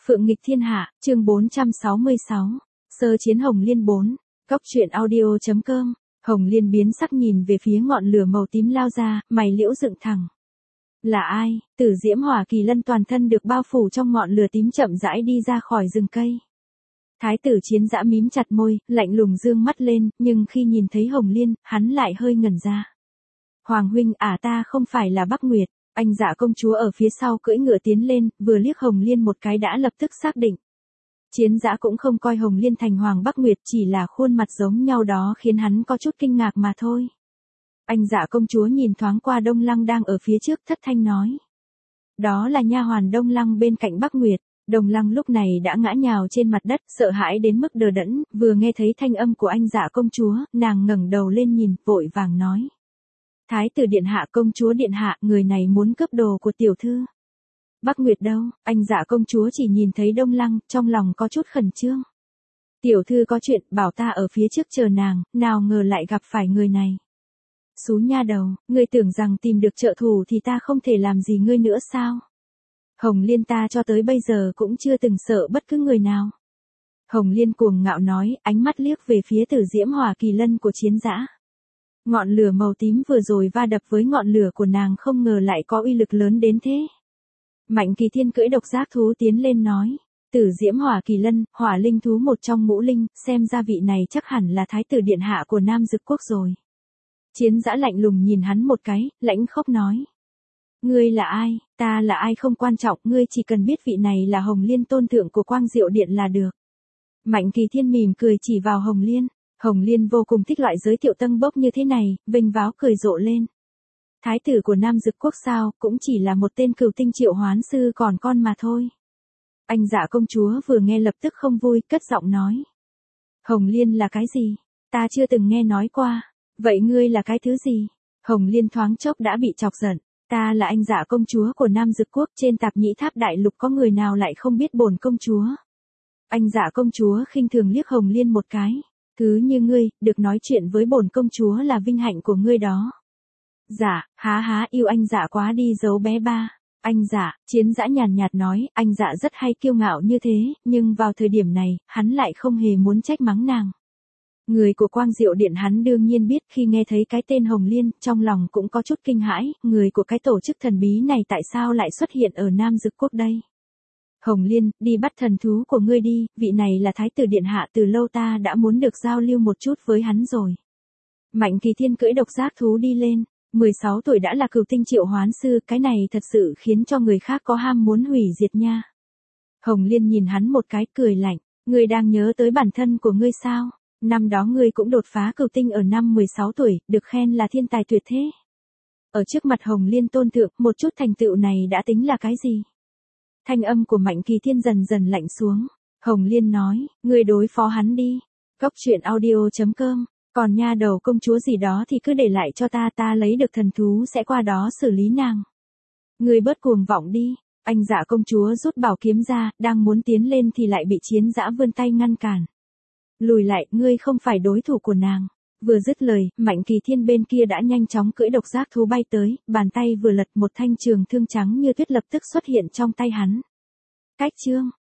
Phượng nghịch thiên hạ, chương 466. Sơ chiến Hồng Liên 4. Cốc truyện audio.com. Hồng Liên biến sắc nhìn về phía ngọn lửa màu tím lao ra, mày liễu dựng thẳng. Là ai? Tử diễm hỏa kỳ lân toàn thân được bao phủ trong ngọn lửa tím chậm rãi đi ra khỏi rừng cây. Thái tử Chiến Dã mím chặt môi, lạnh lùng dương mắt lên, nhưng khi nhìn thấy Hồng Liên, hắn lại hơi ngẩn ra. Hoàng huynh, ta không phải là Bắc Nguyệt. Anh Dạ công chúa ở phía sau cưỡi ngựa tiến lên, vừa liếc Hồng Liên một cái đã lập tức xác định. Chiến Dã cũng không coi Hồng Liên thành Hoàng Bắc Nguyệt, chỉ là khuôn mặt giống nhau đó khiến hắn có chút kinh ngạc mà thôi. Anh Dạ công chúa nhìn thoáng qua Đông Lăng đang ở phía trước, thất thanh nói. Đó là nha hoàn Đông Lăng bên cạnh Bắc Nguyệt. Đông Lăng lúc này đã ngã nhào trên mặt đất, sợ hãi đến mức đờ đẫn, vừa nghe thấy thanh âm của anh Dạ công chúa, nàng ngẩng đầu lên nhìn, vội vàng nói. Thái tử điện hạ, công chúa điện hạ, người này muốn cướp đồ của tiểu thư. Bắc Nguyệt đâu? Anh Dạ công chúa chỉ nhìn thấy Đông Lăng, trong lòng có chút khẩn trương. Tiểu thư có chuyện, bảo ta ở phía trước chờ nàng, nào ngờ lại gặp phải người này. Xú nha đầu, ngươi tưởng rằng tìm được trợ thủ thì ta không thể làm gì ngươi nữa sao? Hồng Liên ta cho tới bây giờ cũng chưa từng sợ bất cứ người nào. Hồng Liên cuồng ngạo nói, ánh mắt liếc về phía Tử diễm hỏa kỳ lân của Chiến Dã. Ngọn lửa màu tím vừa rồi va đập với ngọn lửa của nàng không ngờ lại có uy lực lớn đến thế. Mạnh Kỳ Thiên cưỡi độc giác thú tiến lên nói. Tử diễm hỏa kỳ lân, hỏa linh thú một trong ngũ linh, xem ra vị này chắc hẳn là thái tử điện hạ của Nam Dực Quốc rồi. Chiến Dã lạnh lùng nhìn hắn một cái, lãnh khốc nói. Ngươi là ai, ta là ai không quan trọng, ngươi chỉ cần biết vị này là Hồng Liên tôn thượng của Quang Diệu Điện là được. Mạnh Kỳ Thiên mỉm cười chỉ vào Hồng Liên. Hồng Liên vô cùng thích loại giới thiệu tâng bốc như thế này, vênh váo cười rộ lên. Thái tử của Nam Dực Quốc sao, cũng chỉ là một tên cửu tinh triệu hoán sư còn con mà thôi. Anh Dạ công chúa vừa nghe lập tức không vui, cất giọng nói. Hồng Liên là cái gì? Ta chưa từng nghe nói qua. Vậy ngươi là cái thứ gì? Hồng Liên thoáng chốc đã bị chọc giận. Ta là anh Dạ công chúa của Nam Dực Quốc, trên Tạp Nhĩ Tháp Đại Lục có người nào lại không biết bổn công chúa. Anh Dạ công chúa khinh thường liếc Hồng Liên một cái. Thứ như ngươi, được nói chuyện với bổn công chúa là vinh hạnh của ngươi đó. Dạ, há yêu anh Dạ quá đi giấu bé ba. Anh Dạ, Chiến Dã nhàn nhạt nói, anh Dạ rất hay kiêu ngạo như thế, nhưng vào thời điểm này, hắn lại không hề muốn trách mắng nàng. Người của Quang Diệu Điện hắn đương nhiên biết, khi nghe thấy cái tên Hồng Liên, trong lòng cũng có chút kinh hãi, người của cái tổ chức thần bí này tại sao lại xuất hiện ở Nam Dực Quốc đây? Hồng Liên, đi bắt thần thú của ngươi đi, vị này là thái tử điện hạ, từ lâu ta đã muốn được giao lưu một chút với hắn rồi. Mạnh Kỳ Thiên cưỡi độc giác thú đi lên, 16 tuổi đã là cửu tinh triệu hoán sư, cái này thật sự khiến cho người khác có ham muốn hủy diệt nha. Hồng Liên nhìn hắn một cái, cười lạnh, ngươi đang nhớ tới bản thân của ngươi sao? Năm đó ngươi cũng đột phá cửu tinh ở năm 16 tuổi, được khen là thiên tài tuyệt thế. Ở trước mặt Hồng Liên tôn thượng, một chút thành tựu này đã tính là cái gì? Thanh âm của Mạnh Kỳ Thiên dần dần lạnh xuống. Hồng Liên nói, ngươi đối phó hắn đi. Cốc truyện audio.com. Còn nha đầu công chúa gì đó thì cứ để lại cho ta lấy được thần thú sẽ qua đó xử lý nàng. Ngươi bớt cuồng vọng đi. Anh Dạ công chúa rút bảo kiếm ra, đang muốn tiến lên thì lại bị Chiến Dã vươn tay ngăn cản. Lùi lại, ngươi không phải đối thủ của nàng. Vừa dứt lời, Mạnh Kỳ Thiên bên kia đã nhanh chóng cưỡi độc giác thú bay tới, bàn tay vừa lật một thanh trường thương trắng như tuyết lập tức xuất hiện trong tay hắn. Cách chương.